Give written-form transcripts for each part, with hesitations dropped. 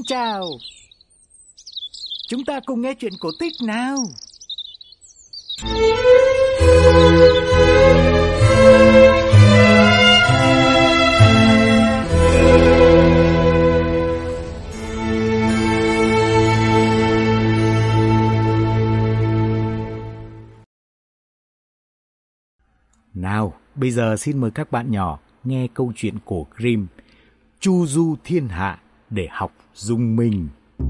chào. Chúng ta cùng nghe chuyện cổ tích nào. Nào, bây giờ xin mời các bạn nhỏ nghe câu chuyện cổ Grimm Chu du thiên hạ để học dung minh.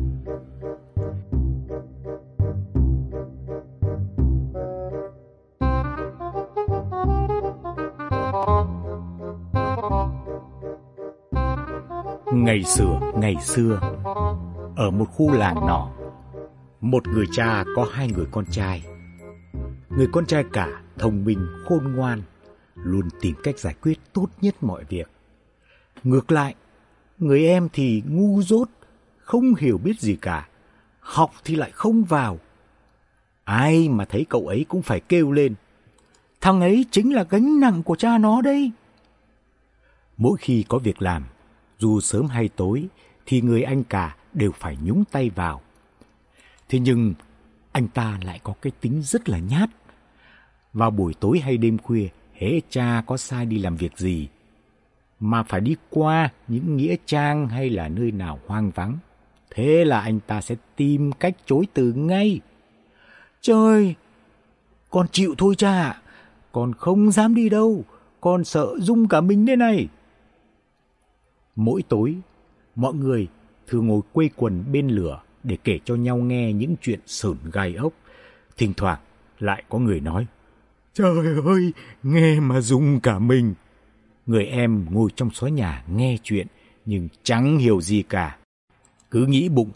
Ngày xưa, ở một khu làng nọ, một người cha có 2 người con trai. Người con trai cả thông minh, khôn ngoan, luôn tìm cách giải quyết tốt nhất mọi việc. Ngược lại, người em thì ngu dốt, không hiểu biết gì cả, học thì lại không vào. Ai mà thấy cậu ấy cũng phải kêu lên, thằng ấy chính là gánh nặng của cha nó đây. Mỗi khi có việc làm, dù sớm hay tối, thì người anh cả đều phải nhúng tay vào. Thế nhưng anh ta lại có cái tính rất là nhát. Vào buổi tối hay đêm khuya, hễ cha có sai đi làm việc gì, mà phải đi qua những nghĩa trang hay là nơi nào hoang vắng, thế là anh ta sẽ tìm cách chối từ ngay. Trời, con chịu thôi cha ạ, con không dám đi đâu, con sợ rung cả mình đây này. Mỗi tối, mọi người thường ngồi quây quần bên lửa để kể cho nhau nghe những chuyện sởn gai ốc. Thỉnh thoảng lại có người nói, trời ơi, nghe mà rung cả mình. Người em ngồi trong xó nhà nghe chuyện nhưng chẳng hiểu gì cả. Cứ nghĩ bụng,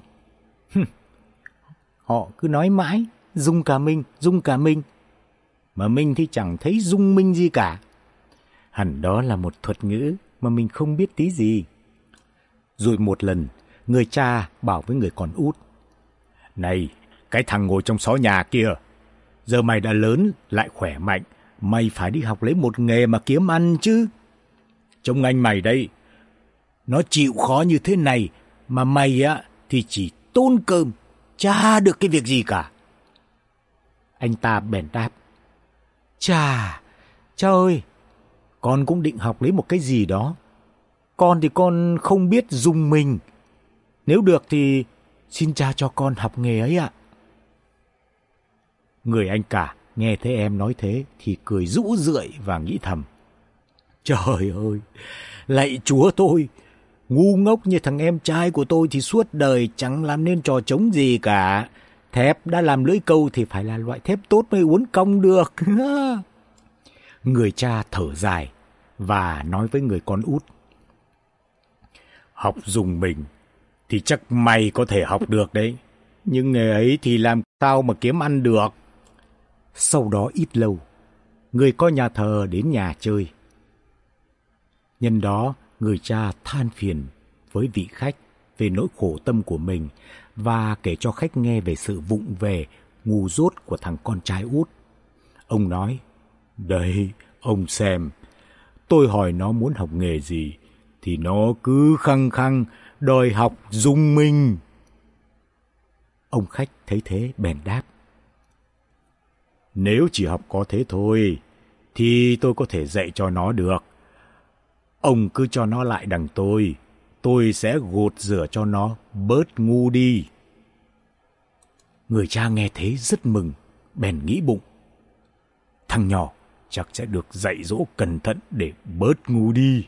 họ cứ nói mãi, rung cả mình. Mà mình thì chẳng thấy rung minh gì cả. Hẳn đó là một thuật ngữ mà mình không biết tí gì. Rồi một lần, người cha bảo với người con út, này, cái thằng ngồi trong xó nhà kia, giờ mày đã lớn, lại khỏe mạnh, mày phải đi học lấy một nghề mà kiếm ăn chứ. Trông anh mày đây, nó chịu khó như thế này, mà mày á thì chỉ tôn cơm, chả được cái việc gì cả. Anh ta bèn đáp, cha ơi, con cũng định học lấy một cái gì đó. Con thì con không biết dùng mình. Nếu được thì xin cha cho con học nghề ấy ạ. Người anh cả nghe thấy em nói thế thì cười rũ rượi và nghĩ thầm, trời ơi, lạy Chúa tôi, ngu ngốc như thằng em trai của tôi thì suốt đời chẳng làm nên trò trống gì cả. Thép đã làm lưỡi câu thì phải là loại thép tốt mới uốn cong được. Người cha thở dài và nói với người con út, học dùng mình thì chắc mày có thể học được đấy, nhưng nghề ấy thì làm sao mà kiếm ăn được. Sau đó ít lâu, người coi nhà thờ đến nhà chơi. Nhân đó, người cha than phiền với vị khách về nỗi khổ tâm của mình và kể cho khách nghe về sự vụng về, ngu dốt của thằng con trai út. Ông nói, đây, ông xem, tôi hỏi nó muốn học nghề gì, thì nó cứ khăng khăng đòi học dung minh. Ông khách thấy thế bèn đáp, nếu chỉ học có thế thôi, thì tôi có thể dạy cho nó được. Ông cứ cho nó lại đằng tôi sẽ gột rửa cho nó bớt ngu đi. Người cha nghe thế rất mừng, bèn nghĩ bụng, thằng nhỏ chắc sẽ được dạy dỗ cẩn thận để bớt ngu đi.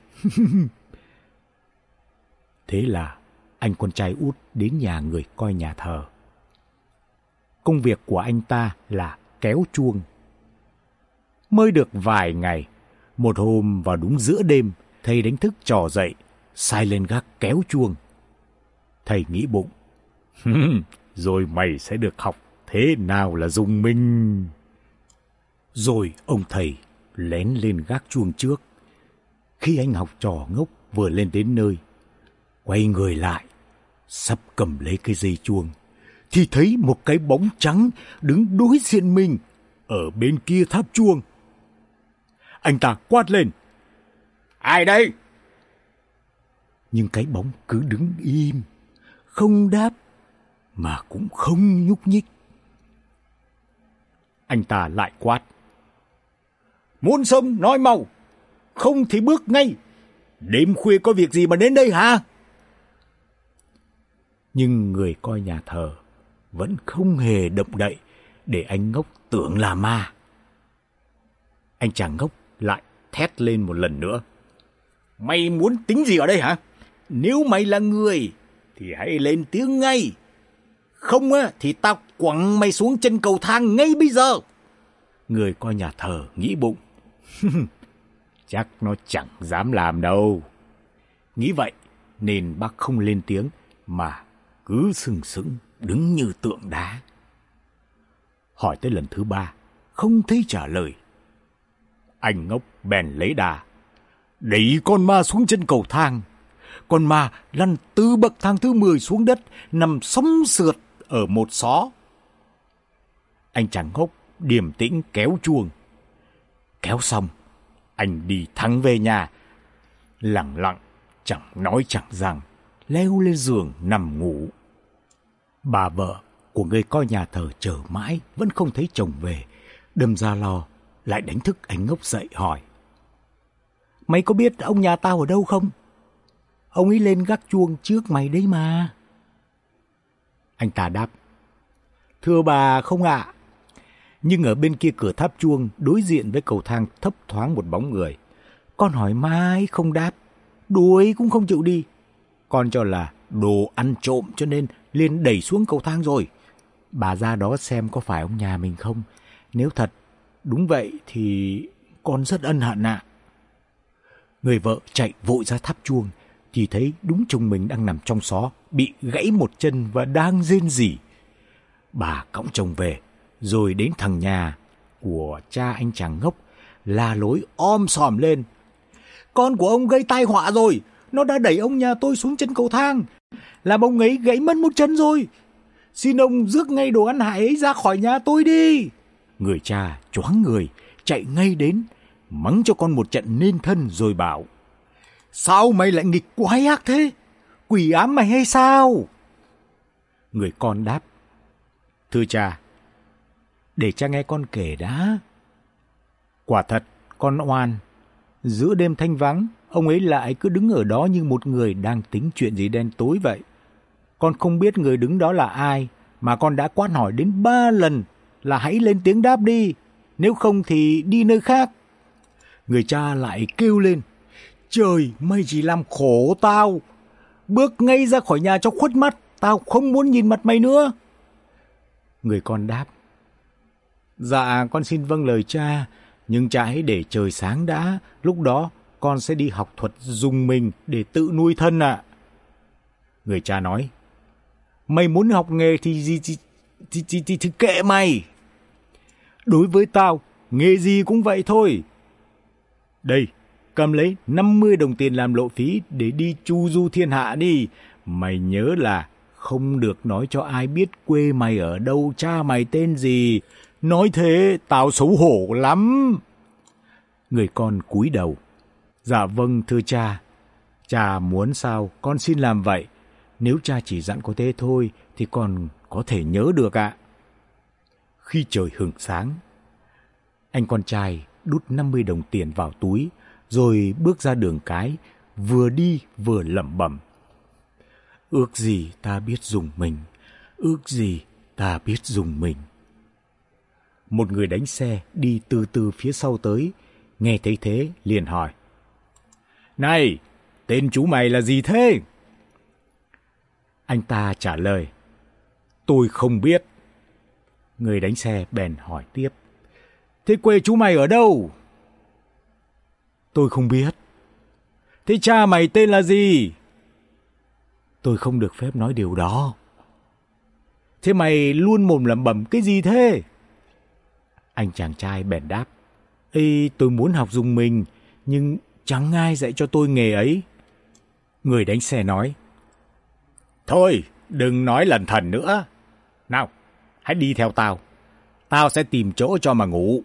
Thế là anh con trai út đến nhà người coi nhà thờ. Công việc của anh ta là kéo chuông. Mới được vài ngày, một hôm vào đúng giữa đêm, thầy đánh thức trò dậy, sai lên gác kéo chuông. Thầy nghĩ bụng, rồi mày sẽ được học thế nào là dùng minh. Rồi ông thầy lén lên gác chuông trước. Khi anh học trò ngốc vừa lên đến nơi, quay người lại, sắp cầm lấy cái dây chuông, thì thấy một cái bóng trắng đứng đối diện mình ở bên kia tháp chuông. Anh ta quát lên, ai đây? Nhưng cái bóng cứ đứng im, không đáp, mà cũng không nhúc nhích. Anh ta lại quát: muốn sống nói mau, không thì bước ngay. Đêm khuya có việc gì mà đến đây hả? Nhưng người coi nhà thờ vẫn không hề động đậy, để anh ngốc tưởng là ma. Anh chàng ngốc lại thét lên một lần nữa: mày muốn tính gì ở đây hả? Nếu mày là người thì hãy lên tiếng ngay. Không á thì tao quẳng mày xuống chân cầu thang ngay bây giờ. Người coi nhà thờ nghĩ bụng: chắc nó chẳng dám làm đâu. Nghĩ vậy nên bác không lên tiếng, mà cứ sừng sững đứng như tượng đá. Hỏi tới lần thứ 3, không thấy trả lời. Anh ngốc bèn lấy đà, đẩy con ma xuống chân cầu thang. Con ma lăn từ bậc thang thứ 10 xuống đất, nằm sóng sượt ở một xó. Anh chàng ngốc điềm tĩnh kéo chuông. Kéo xong, anh đi thẳng về nhà, lặng lặng, chẳng nói chẳng rằng, leo lên giường nằm ngủ. Bà vợ của người coi nhà thờ chờ mãi vẫn không thấy chồng về, đâm ra lo, lại đánh thức anh ngốc dậy hỏi: mày có biết ông nhà tao ở đâu không? Ông ấy lên gác chuông trước mày đấy mà. Anh ta đáp: thưa bà không ạ. Nhưng ở bên kia cửa tháp chuông, đối diện với cầu thang, thấp thoáng một bóng người. Con hỏi mãi không đáp, đuổi cũng không chịu đi. Con cho là đồ ăn trộm cho nên liền đẩy xuống cầu thang rồi. Bà ra đó xem có phải ông nhà mình không. Nếu thật đúng vậy thì con rất ân hận ạ. Người vợ chạy vội ra tháp chuông, thì thấy đúng chồng mình đang nằm trong xó, bị gãy một chân và đang rên rỉ. Bà cõng chồng về, rồi đến thằng nhà của cha anh chàng ngốc, la lối om sòm lên: con của ông gây tai họa rồi, nó đã đẩy ông nhà tôi xuống chân cầu thang, làm ông ấy gãy mất một chân rồi. Xin ông rước ngay đồ ăn hại ấy ra khỏi nhà tôi đi. Người cha choáng người, chạy ngay đến, mắng cho con một trận nên thân rồi bảo: sao mày lại nghịch quái ác thế? Quỷ ám mày hay sao? Người con đáp: thưa cha, để cha nghe con kể đã. Quả thật, con oan. Giữa đêm thanh vắng, ông ấy lại cứ đứng ở đó như một người đang tính chuyện gì đen tối vậy. Con không biết người đứng đó là ai, mà con đã quát hỏi đến 3 lần là hãy lên tiếng đáp đi, nếu không thì đi nơi khác. Người cha lại kêu lên: trời, mày chỉ làm khổ tao. Bước ngay ra khỏi nhà cho khuất mắt, tao không muốn nhìn mặt mày nữa. Người con đáp: dạ, con xin vâng lời cha, nhưng cha hãy để trời sáng đã, lúc đó con sẽ đi học thuật dùng mình để tự nuôi thân ạ. Người cha nói: mày muốn học nghề thì thì kệ mày. Đối với tao, nghề gì cũng vậy thôi. Đây, cầm lấy 50 đồng tiền làm lộ phí để đi chu du thiên hạ đi. Mày nhớ là không được nói cho ai biết quê mày ở đâu, cha mày tên gì. Nói thế tao xấu hổ lắm. Người con cúi đầu: dạ vâng thưa cha. Cha muốn sao con xin làm vậy. Nếu cha chỉ dặn có thế thôi thì con có thể nhớ được ạ. Khi trời hửng sáng, anh con trai đút 50 đồng tiền vào túi, rồi bước ra đường cái, vừa đi vừa lẩm bẩm: ước gì ta biết dùng mình, ước gì ta biết dùng mình. Một người đánh xe đi từ từ phía sau tới, nghe thấy thế liền hỏi: này, tên chú mày là gì thế? Anh ta trả lời: tôi không biết. Người đánh xe bèn hỏi tiếp: thế quê chú mày ở đâu? Tôi không biết. Thế cha mày tên là gì? Tôi không được phép nói điều đó. Thế mày luôn mồm lẩm bẩm cái gì thế? Anh chàng trai bèn đáp: ê, tôi muốn học dùng mình, nhưng chẳng ai dạy cho tôi nghề ấy. Người đánh xe nói: thôi, đừng nói lẩn thẩn nữa. Nào, hãy đi theo tao. Tao sẽ tìm chỗ cho mà ngủ.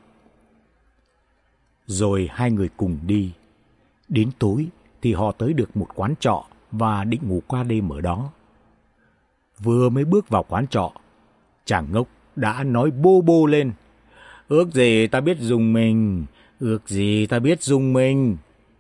Rồi hai người cùng đi. Đến tối thì họ tới được một quán trọ và định ngủ qua đêm ở đó. Vừa mới bước vào quán trọ, chàng ngốc đã nói bô bô lên. Ước gì ta biết dùng mình, ước gì ta biết dùng mình.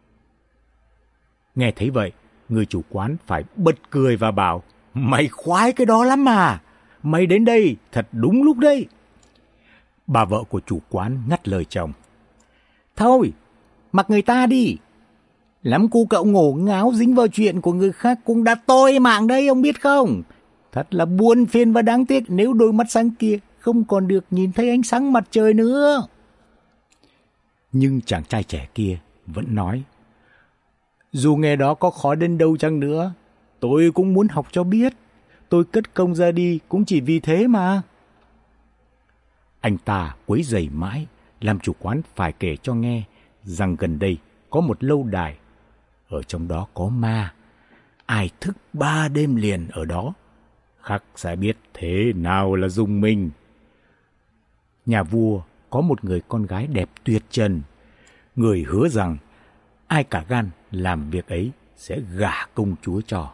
Nghe thấy vậy, người chủ quán phải bật cười và bảo, mày khoái cái đó lắm mà, mày đến đây thật đúng lúc đấy. Bà vợ của chủ quán ngắt lời chồng. Thôi, mặc người ta đi. Lắm cu cậu ngổ ngáo dính vào chuyện của người khác cũng đã toi mạng đây, ông biết không? Thật là buồn phiền và đáng tiếc nếu đôi mắt sáng kia không còn được nhìn thấy ánh sáng mặt trời nữa. Nhưng chàng trai trẻ kia vẫn nói, dù nghề đó có khó đến đâu chăng nữa, tôi cũng muốn học cho biết. Tôi cất công ra đi cũng chỉ vì thế mà. Anh ta quấy rầy mãi, làm chủ quán phải kể cho nghe rằng gần đây có một lâu đài, ở trong đó có ma. Ai thức 3 đêm liền ở đó, khắc sẽ biết thế nào là dùng mình. Nhà vua có một người con gái đẹp tuyệt trần. Người hứa rằng ai cả gan làm việc ấy sẽ gả công chúa cho.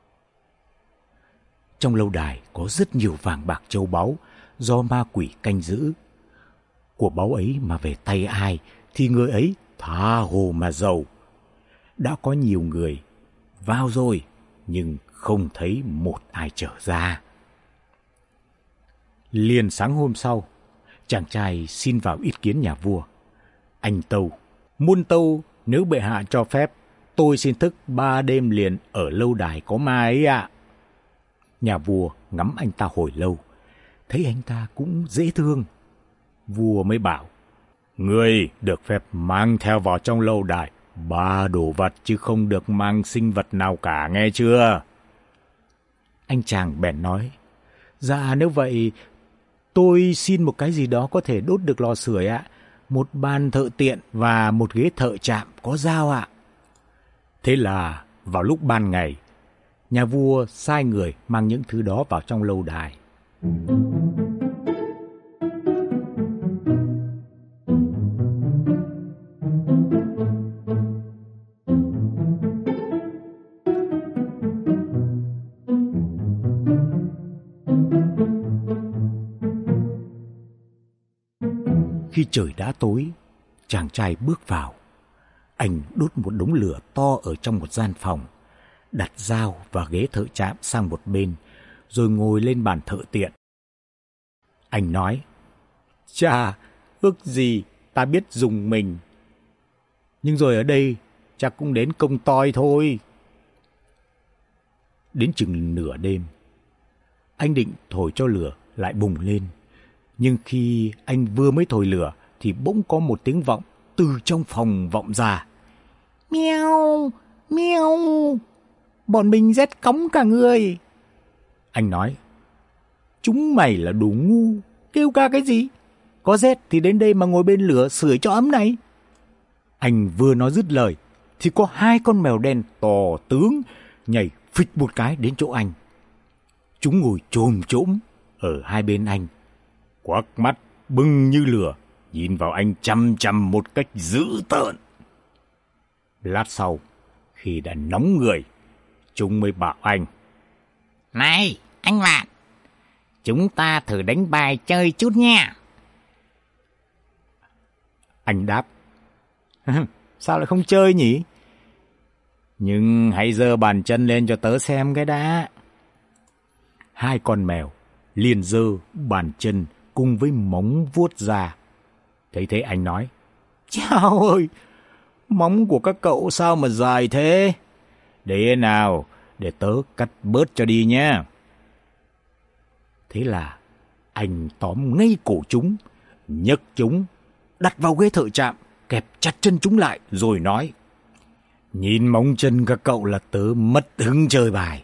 Trong lâu đài có rất nhiều vàng bạc châu báu do ma quỷ canh giữ. Của báu ấy mà về tay ai thì người ấy tha hồ mà giàu. Đã có nhiều người vào rồi nhưng không thấy một ai trở ra. Liền sáng hôm sau, chàng trai xin vào ý kiến nhà vua. Anh tâu, muôn tâu, nếu bệ hạ cho phép, tôi xin thức 3 đêm liền ở lâu đài có ma ấy ạ. Nhà vua ngắm anh ta hồi lâu, thấy anh ta cũng dễ thương. Vua mới bảo, ngươi được phép mang theo vào trong lâu đài 3 đồ vật chứ không được mang sinh vật nào cả, nghe chưa? Anh chàng bèn nói, dạ nếu vậy tôi xin một cái gì đó có thể đốt được lò sưởi ạ. Một bàn thợ tiện và một ghế thợ chạm có dao ạ. Thế là vào lúc ban ngày, nhà vua sai người mang những thứ đó vào trong lâu đài. Khi trời đã tối, chàng trai bước vào. Anh đốt một đống lửa to ở trong một gian phòng, đặt dao và ghế thợ chạm sang một bên, rồi ngồi lên bàn thợ tiện. Anh nói, chà, ước gì ta biết dùng mình. Nhưng rồi ở đây chắc cũng đến công toi thôi. Đến chừng nửa đêm, anh định thổi cho lửa lại bùng lên. Nhưng khi anh vừa mới thổi lửa thì bỗng có một tiếng vọng từ trong phòng vọng ra. Meo, meo, bọn mình rét cóng cả người. Anh nói, chúng mày là đồ ngu, kêu ca cái gì? Có rét thì đến đây mà ngồi bên lửa sưởi cho ấm này. Anh vừa nói dứt lời thì có 2 con mèo đen to tướng nhảy phịch một cái đến chỗ anh. Chúng ngồi chồm chỗm ở hai bên anh, quắc mắt bừng như lửa, nhìn vào anh chằm chằm một cách dữ tợn. Lát sau, khi đã nóng người, chúng mới bảo anh, này, anh bạn, chúng ta thử đánh bài chơi chút nha. Anh đáp, sao lại không chơi nhỉ? Nhưng hãy giơ bàn chân lên cho tớ xem cái đã. 2 con mèo liền giơ bàn chân cùng với móng vuốt ra. Thấy thế anh nói, chao ơi, móng của các cậu sao mà dài thế? Để nào, để tớ cắt bớt cho đi nhé. Thế là anh tóm ngay cổ chúng, nhấc chúng, đặt vào ghế thợ chạm, kẹp chặt chân chúng lại rồi nói, nhìn móng chân các cậu là tớ mất hứng chơi bài.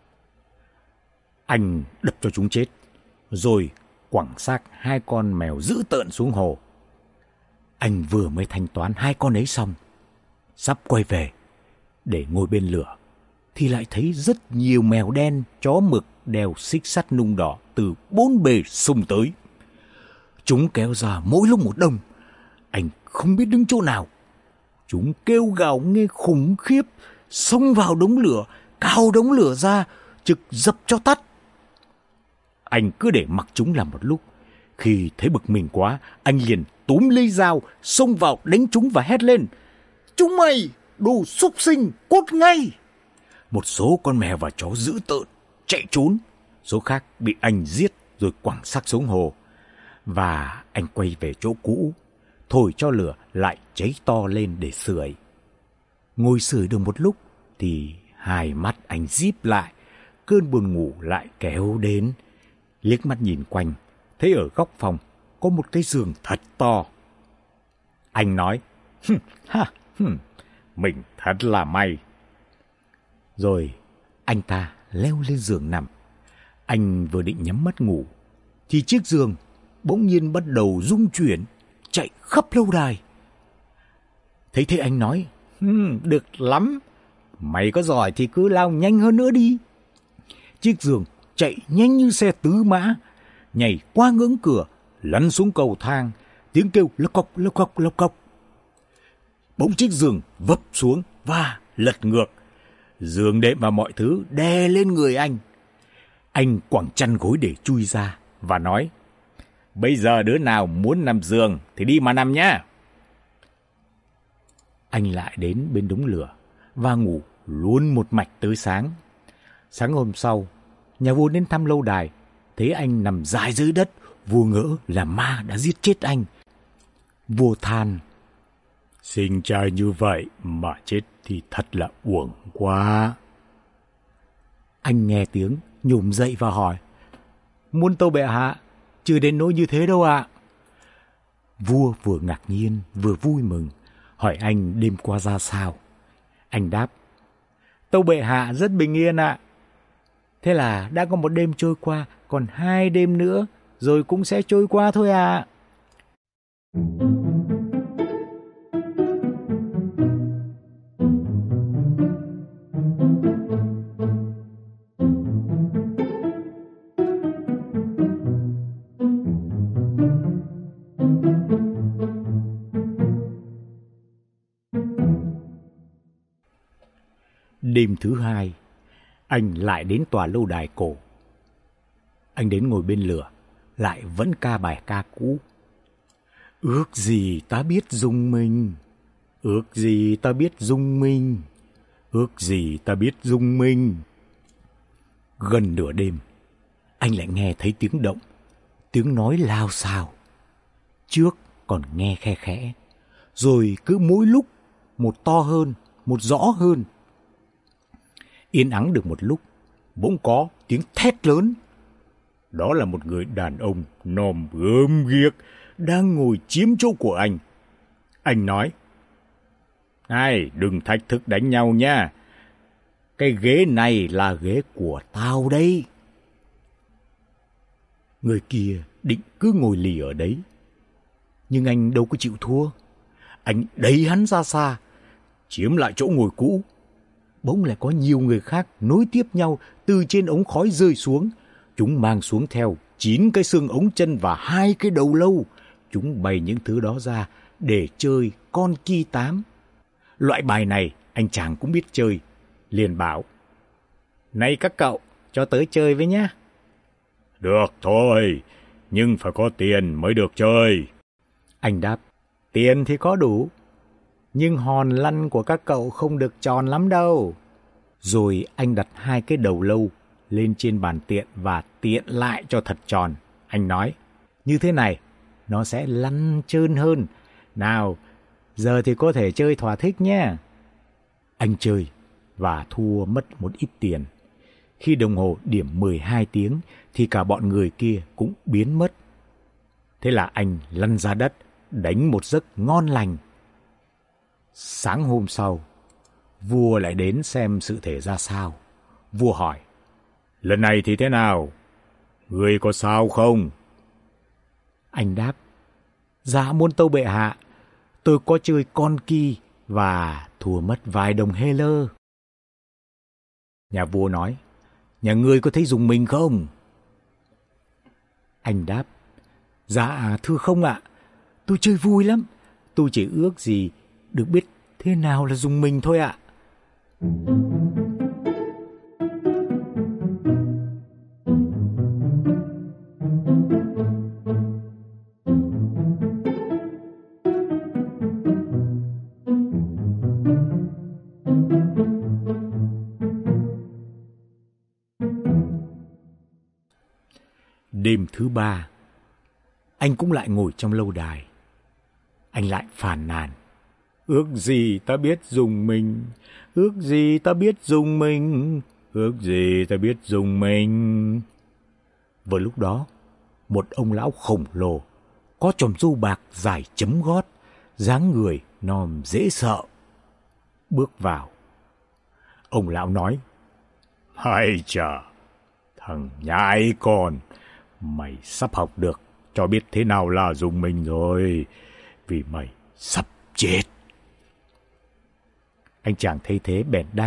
Anh đập cho chúng chết, rồi quẳng xác 2 con mèo dữ tợn xuống hồ. Anh vừa mới thanh toán 2 con ấy xong, sắp quay về để ngồi bên lửa, thì lại thấy rất nhiều mèo đen, chó mực đeo xích sắt nung đỏ từ 4 bề xông tới. Chúng kéo ra mỗi lúc một đông, anh không biết đứng chỗ nào. Chúng kêu gào nghe khủng khiếp, xông vào đống lửa, cào đống lửa ra, trực dập cho tắt. Anh cứ để mặc chúng làm một lúc. Khi thấy bực mình quá, anh liền túm lấy dao, xông vào đánh chúng và hét lên: "Chúng mày, đồ súc sinh, cút ngay!" Một số con mèo và chó dữ tợn chạy trốn, số khác bị anh giết rồi quẳng xác xuống hồ. Và anh quay về chỗ cũ, thổi cho lửa lại cháy to lên để sưởi. Ngồi sưởi được một lúc thì hai mắt anh díp lại, cơn buồn ngủ lại kéo đến. Liếc mắt nhìn quanh, thấy ở góc phòng có một cái giường thật to. Anh nói: "Mình thật là may." Rồi anh ta leo lên giường nằm. Anh vừa định nhắm mắt ngủ thì chiếc giường bỗng nhiên bắt đầu rung chuyển, chạy khắp lâu đài. Thấy thế anh nói: "Được lắm, mày có giỏi thì cứ lao nhanh hơn nữa đi." Chiếc giường chạy nhanh như xe tứ mã, nhảy qua ngưỡng cửa, lăn xuống cầu thang, tiếng kêu lóc cóc lóc cóc lóc cóc. Bỗng chiếc giường vấp xuống và lật ngược. Giường đệm và mọi thứ đè lên người anh. Anh quẳng chăn gối để chui ra và nói: "Bây giờ đứa nào muốn nằm giường thì đi mà nằm nhá." Anh lại đến bên đống lửa và ngủ luôn một mạch tới sáng. Sáng hôm sau, nhà vua đến thăm lâu đài, thấy anh nằm dài dưới đất, vua ngỡ là ma đã giết chết anh. Vua than: "Sinh trai như vậy mà chết thì thật là uổng quá." Anh nghe tiếng nhổm dậy và hỏi: "Muôn tâu bệ hạ, chưa đến nỗi như thế đâu ạ." Vua vừa ngạc nhiên vừa vui mừng, hỏi anh đêm qua ra sao. Anh đáp: "Tâu bệ hạ rất bình yên ạ." "Thế là đã có một đêm trôi qua, còn 2 đêm nữa rồi cũng sẽ trôi qua thôi ạ." Đêm thứ 2, anh lại đến tòa lâu đài cổ. Anh đến ngồi bên lửa, lại vẫn ca bài ca cũ: "Ước gì ta biết dùng mình, ước gì ta biết dùng mình, ước gì ta biết dùng mình." Gần nửa đêm, anh lại nghe thấy tiếng động, tiếng nói lao xao. Trước còn nghe khe khẽ, rồi cứ mỗi lúc một to hơn, một rõ hơn. Yên ắng được một lúc, bỗng có tiếng thét lớn. Đó là một người đàn ông nòm gớm ghiếc đang ngồi chiếm chỗ của anh. Anh nói: "Này, đừng thách thức đánh nhau nha. Cái ghế này là ghế của tao đấy." Người kia định cứ ngồi lì ở đấy, nhưng anh đâu có chịu thua. Anh đẩy hắn ra xa, chiếm lại chỗ ngồi cũ. Bỗng lại có nhiều người khác nối tiếp nhau từ trên ống khói rơi xuống. Chúng mang xuống theo 9 cái xương ống chân và 2 cái đầu lâu. Chúng bày những thứ đó ra để chơi con ki tám. Loại bài này anh chàng cũng biết chơi, liền bảo: "Này các cậu, cho tới chơi với nhá." "Được thôi, nhưng phải có tiền mới được chơi." Anh đáp: "Tiền thì có đủ, nhưng hòn lăn của các cậu không được tròn lắm đâu." Rồi anh đặt 2 cái đầu lâu lên trên bàn tiện và tiện lại cho thật tròn. Anh nói: "Như thế này, nó sẽ lăn trơn hơn. Nào, giờ thì có thể chơi thỏa thích nhé." Anh chơi và thua mất một ít tiền. Khi đồng hồ điểm 12 tiếng thì cả bọn người kia cũng biến mất. Thế là anh lăn ra đất, đánh một giấc ngon lành. Sáng hôm sau, vua lại đến xem sự thể ra sao. Vua hỏi: "Lần này thì thế nào? Ngươi có sao không?" Anh đáp: "Dạ muôn tâu bệ hạ, tôi có chơi con ki và thua mất vài đồng hê lơ." Nhà vua nói: "Nhà ngươi có thấy dùng mình không?" Anh đáp: "Dạ thưa không ạ, tôi chơi vui lắm. Tôi chỉ ước gì được biết thế nào là dùng mình thôi ạ." Đêm thứ 3, anh cũng lại ngồi trong lâu đài. Anh lại phàn nàn. Ước gì ta biết dùng mình, ước gì ta biết dùng mình, ước gì ta biết dùng mình. Vừa lúc đó, một ông lão khổng lồ, có chòm râu bạc dài chấm gót, dáng người nòm dễ sợ, bước vào. Ông lão nói, hay chà, thằng nhãi con, mày sắp học được cho biết thế nào là dùng mình rồi, vì mày sắp chết. Anh chàng thấy thế bèn đáp,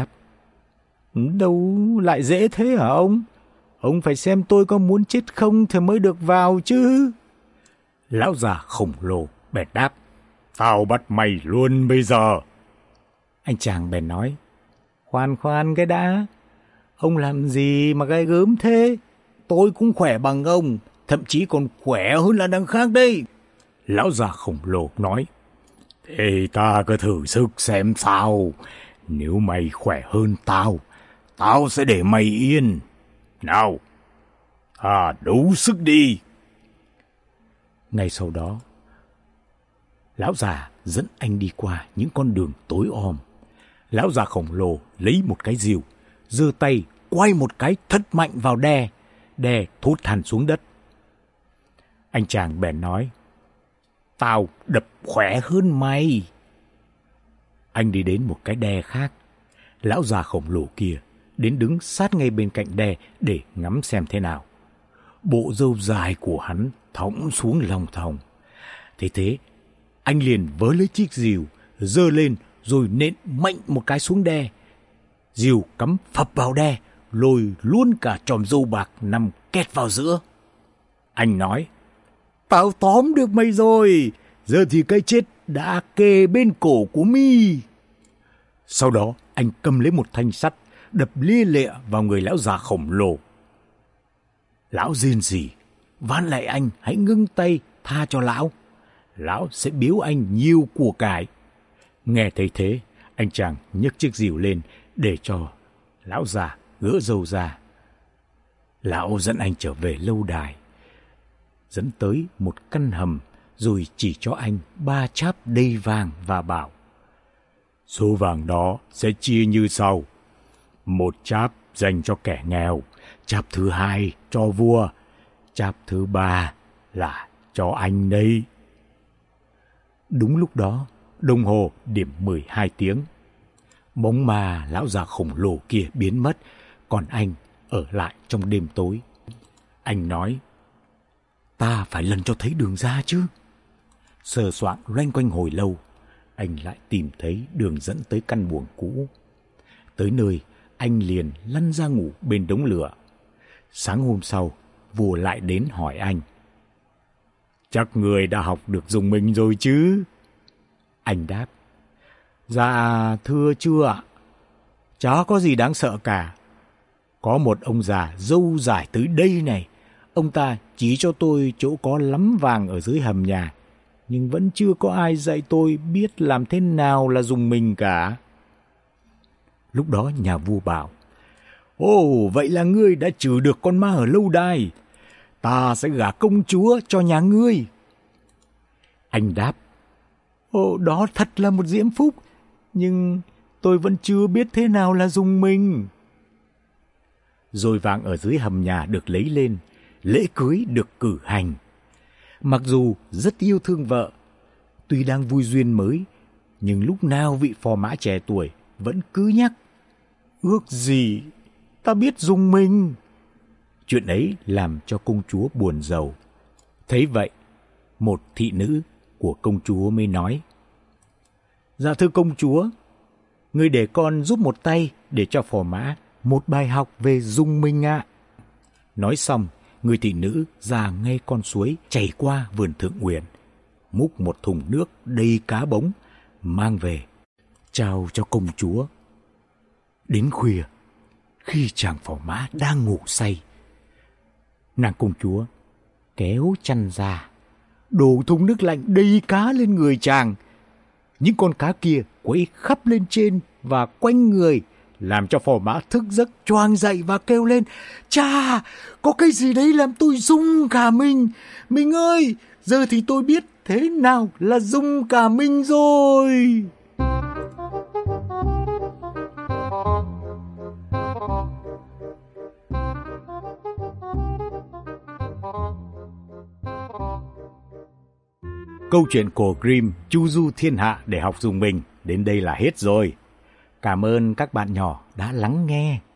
đâu lại dễ thế hả ông? Ông phải xem tôi có muốn chết không thì mới được vào chứ. Lão già khổng lồ bèn đáp, tao bắt mày luôn bây giờ. Anh chàng bèn nói, khoan cái đã, ông làm gì mà gai gớm thế? Tôi cũng khỏe bằng ông, thậm chí còn khỏe hơn là đằng khác đây. Lão già khổng lồ nói, thì ta cứ thử sức xem sao. Nếu mày khỏe hơn tao sẽ để mày yên. Nào, đấu sức đi. Ngay sau đó, lão già dẫn anh đi qua những con đường tối om. Lão già khổng lồ lấy một cái rìu, giơ tay quay một cái thật mạnh vào đe thốt hẳn xuống đất. Anh chàng bèn nói, tao đập khỏe hơn mày. Anh đi đến một cái đe khác. Lão già khổng lồ kia đến đứng sát ngay bên cạnh đe để ngắm xem thế nào. Bộ râu dài của hắn thõng xuống lòng thòng. Thế anh liền vớ lấy chiếc rìu, giơ lên rồi nện mạnh một cái xuống đe. Rìu cắm phập vào đe, lôi luôn cả chòm râu bạc nằm kẹt vào giữa. Anh nói, tao tóm được mày rồi, giờ thì cái chết đã kề bên cổ của mi. Sau đó anh cầm lấy một thanh sắt, đập lia lịa vào người lão già khổng lồ. Lão rên rỉ, van lại anh hãy ngưng tay tha cho lão. Lão sẽ biếu anh nhiều của cải. Nghe thấy thế, anh chàng nhấc chiếc rìu lên để cho lão già gỡ râu ra. Lão dẫn anh trở về lâu đài, dẫn tới một căn hầm, rồi chỉ cho anh 3 cháp đầy vàng và bảo, số vàng đó sẽ chia như sau: 1 cháp dành cho kẻ nghèo, cháp thứ 2 cho vua, cháp thứ 3 là cho anh đây. Đúng lúc đó, đồng hồ điểm 12 tiếng. Bóng ma lão già khổng lồ kia biến mất, còn anh ở lại trong đêm tối. Anh nói, ta phải lần cho thấy đường ra chứ. Sờ soạng loanh quanh hồi lâu, anh lại tìm thấy đường dẫn tới căn buồng cũ. Tới nơi, anh liền lăn ra ngủ bên đống lửa. Sáng hôm sau, vua lại đến hỏi anh, chắc người đã học được dùng mình rồi chứ? Anh đáp, dạ thưa chưa ạ, chả có gì đáng sợ cả. Có một ông già râu dài tới đây này, ông ta chỉ cho tôi chỗ có lắm vàng ở dưới hầm nhà, nhưng vẫn chưa có ai dạy tôi biết làm thế nào là dùng mình cả. Lúc đó nhà vua bảo, ồ, vậy là ngươi đã trừ được con ma ở lâu đài, ta sẽ gả công chúa cho nhà ngươi. Anh đáp, ồ, đó thật là một diễm phúc, nhưng tôi vẫn chưa biết thế nào là dùng mình. Rồi vàng ở dưới hầm nhà được lấy lên, lễ cưới được cử hành. Mặc dù rất yêu thương vợ, tuy đang vui duyên mới, nhưng lúc nào vị phò mã trẻ tuổi vẫn cứ nhắc, ước gì ta biết dùng mình. Chuyện ấy làm cho công chúa buồn rầu. Thấy vậy, một thị nữ của công chúa mới nói, dạ thưa công chúa, người để con giúp một tay để cho phò mã một bài học về dùng mình ạ. Nói xong, người thị nữ ra ngay con suối chảy qua vườn Thượng Uyển, múc một thùng nước đầy cá bống, mang về, trao cho công chúa. Đến khuya, khi chàng phò mã đang ngủ say, nàng công chúa kéo chăn ra, đổ thùng nước lạnh đầy cá lên người chàng. Những con cá kia quấy khắp lên trên và quanh người, làm cho phò mã thức giấc choàng dậy và kêu lên: Chà, có cái gì đấy làm tôi rung cả mình. Mình ơi, giờ thì tôi biết thế nào là rung cả mình rồi. Câu chuyện của Grimm chu du thiên hạ để học dùng mình đến đây là hết rồi. Cảm ơn các bạn nhỏ đã lắng nghe.